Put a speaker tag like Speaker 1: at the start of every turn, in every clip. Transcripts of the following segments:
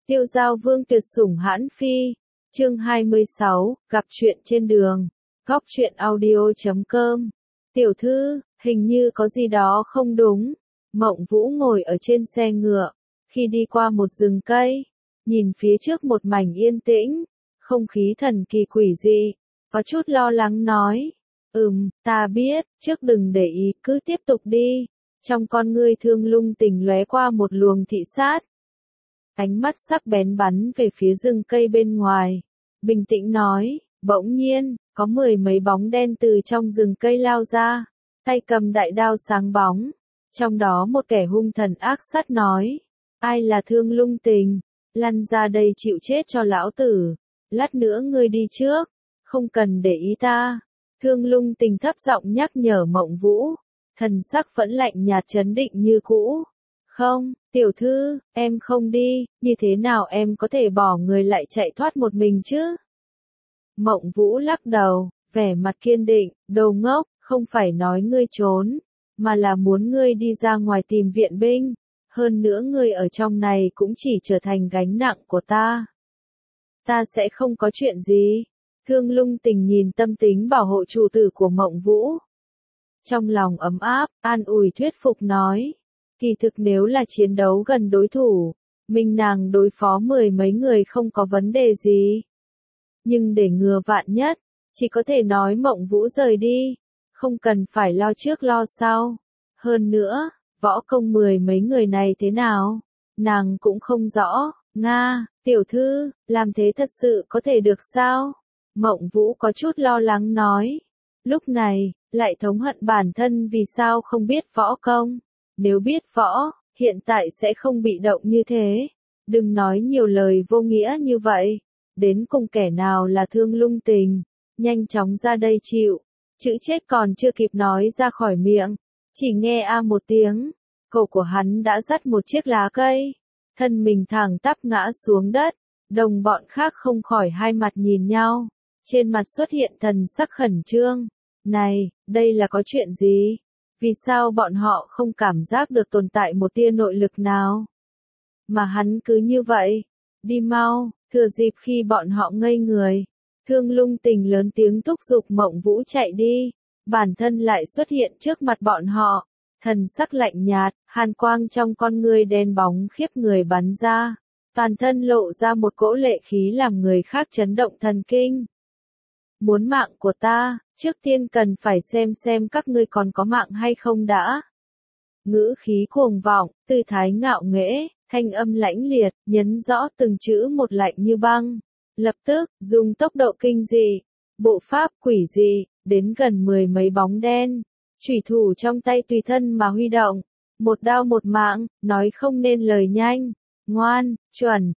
Speaker 1: Tiêu Giao Vương tuyệt sủng hãn phi. Chương 26, gặp chuyện trên đường. Góc truyện audio.com. Tiểu thư, hình như có gì đó không đúng. Mộng Vũ ngồi ở trên xe ngựa, khi đi qua một rừng cây, nhìn phía trước một mảnh yên tĩnh, không khí thần kỳ quỷ dị, có chút lo lắng nói. Ta biết, trước đừng để ý, cứ tiếp tục đi. Trong con ngươi Thương Lung Tình lóe qua một luồng thị sát. Ánh mắt sắc bén bắn về phía rừng cây bên ngoài. Bình tĩnh nói, bỗng nhiên, có mười mấy bóng đen từ trong rừng cây lao ra, tay cầm đại đao sáng bóng. Trong đó một kẻ hung thần ác sát nói, ai là Thương Lung Tình, lăn ra đây chịu chết cho lão tử, lát nữa ngươi đi trước, không cần để ý ta. Thương Lung Tình thấp giọng nhắc nhở Mộng Vũ, thần sắc vẫn lạnh nhạt trấn định như cũ. Không, tiểu thư, em không đi, như thế nào em có thể bỏ người lại chạy thoát một mình chứ? Mộng Vũ lắc đầu, vẻ mặt kiên định, đồ ngốc, không phải nói ngươi trốn, mà là muốn ngươi đi ra ngoài tìm viện binh, hơn nữa ngươi ở trong này cũng chỉ trở thành gánh nặng của ta. Ta sẽ không có chuyện gì. Thương Lung Tình nhìn tâm tính bảo hộ chủ tử của Mộng Vũ. Trong lòng ấm áp, an ủi thuyết phục nói. Kỳ thực nếu là chiến đấu gần đối thủ, mình nàng đối phó mười mấy người không có vấn đề gì. Nhưng để ngừa vạn nhất, chỉ có thể nói Mộng Vũ rời đi, không cần phải lo trước lo sau. Hơn nữa, võ công mười mấy người này thế nào, nàng cũng không rõ. Nga, tiểu thư, làm thế thật sự có thể được sao? Mộng Vũ có chút lo lắng nói. Lúc này, lại thống hận bản thân vì sao không biết võ công. Nếu biết võ, hiện tại sẽ không bị động như thế. Đừng nói nhiều lời vô nghĩa như vậy. Đến cùng kẻ nào là Thương Lung Tình, nhanh chóng ra đây chịu. Chữ chết còn chưa kịp nói ra khỏi miệng, chỉ nghe a một tiếng, cổ của hắn đã dắt một chiếc lá cây, thân mình thẳng tắp ngã xuống đất. Đồng bọn khác không khỏi hai mặt nhìn nhau, trên mặt xuất hiện thần sắc khẩn trương. Này, đây là có chuyện gì? Vì sao bọn họ không cảm giác được tồn tại một tia nội lực nào? Mà hắn cứ như vậy, đi mau, thừa dịp khi bọn họ ngây người. Thương Lung Tình lớn tiếng thúc giục Mộng Vũ chạy đi, bản thân lại xuất hiện trước mặt bọn họ, thần sắc lạnh nhạt, hàn quang trong con ngươi đen bóng khiếp người bắn ra, toàn thân lộ ra một cỗ lệ khí làm người khác chấn động thần kinh. Muốn mạng của ta, trước tiên cần phải xem các ngươi còn có mạng hay không đã. Ngữ khí cuồng vọng, tư thái ngạo nghễ, thanh âm lãnh liệt, nhấn rõ từng chữ một lạnh như băng. Lập tức, dùng tốc độ kinh dị, bộ pháp quỷ dị, đến gần mười mấy bóng đen. Chủy thủ trong tay tùy thân mà huy động. Một đao một mạng, nói không nên lời nhanh. Ngoan, chuẩn,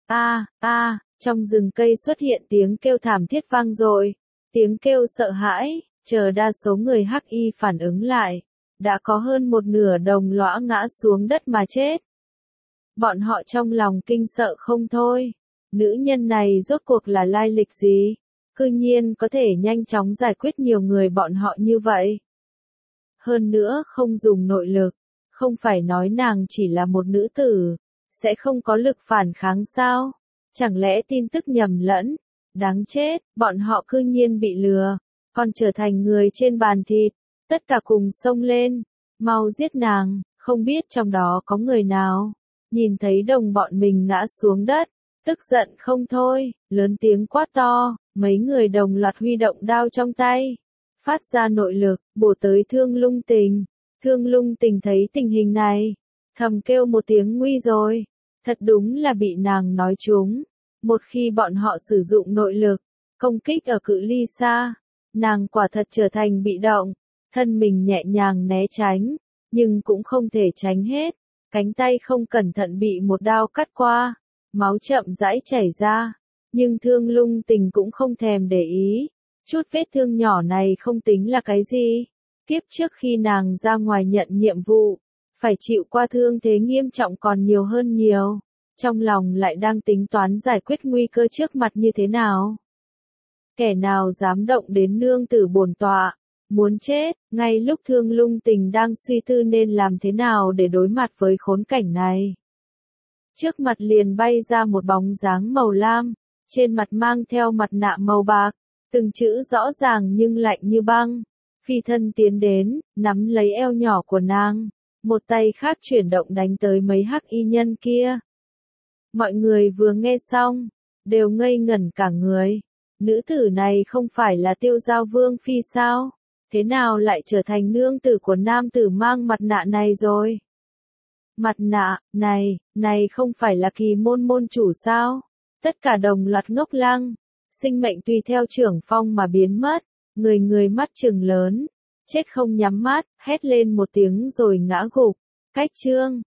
Speaker 1: trong rừng cây xuất hiện tiếng kêu thảm thiết vang dội. Tiếng kêu sợ hãi, chờ đa số người hắc y phản ứng lại. Đã có hơn một nửa đồng lõa ngã xuống đất mà chết. Bọn họ trong lòng kinh sợ không thôi. Nữ nhân này rốt cuộc là lai lịch gì? Cư nhiên có thể nhanh chóng giải quyết nhiều người bọn họ như vậy. Hơn nữa không dùng nội lực, không phải nói nàng chỉ là một nữ tử, sẽ không có lực phản kháng sao? Chẳng lẽ tin tức nhầm lẫn? Đáng chết, bọn họ cư nhiên bị lừa, còn trở thành người trên bàn thịt, tất cả cùng xông lên, mau giết nàng, không biết trong đó có người nào. Nhìn thấy đồng bọn mình ngã xuống đất, tức giận không thôi, lớn tiếng quát to, mấy người đồng loạt huy động đao trong tay, phát ra nội lực, bổ tới Thương Lung Tình. Thương Lung Tình thấy tình hình này, thầm kêu một tiếng nguy rồi, thật đúng là bị nàng nói trúng. Một khi bọn họ sử dụng nội lực, công kích ở cự ly xa, nàng quả thật trở thành bị động, thân mình nhẹ nhàng né tránh, nhưng cũng không thể tránh hết, cánh tay không cẩn thận bị một đao cắt qua, máu chậm rãi chảy ra, nhưng Thương Lung Tình cũng không thèm để ý, chút vết thương nhỏ này không tính là cái gì. Kiếp trước khi nàng ra ngoài nhận nhiệm vụ, phải chịu qua thương thế nghiêm trọng còn nhiều hơn nhiều. Trong lòng lại đang tính toán giải quyết nguy cơ trước mặt như thế nào. Kẻ nào dám động đến nương tử bổn tọa, muốn chết, ngay lúc Thương Lung Tình đang suy tư nên làm thế nào để đối mặt với khốn cảnh này. Trước mặt liền bay ra một bóng dáng màu lam, trên mặt mang theo mặt nạ màu bạc, từng chữ rõ ràng nhưng lạnh như băng. Phi thân tiến đến, nắm lấy eo nhỏ của nàng, một tay khác chuyển động đánh tới mấy hắc y nhân kia. Mọi người vừa nghe xong, đều ngây ngẩn cả người. Nữ tử này không phải là Tiêu Giao Vương Phi sao? Thế nào lại trở thành nương tử của nam tử mang mặt nạ này rồi? Mặt nạ, này không phải là Kỳ Môn môn chủ sao? Tất cả đồng loạt ngốc lăng, sinh mệnh tùy theo trưởng phong mà biến mất, người mắt trừng lớn, chết không nhắm mắt, hét lên một tiếng rồi ngã gục. Cách chương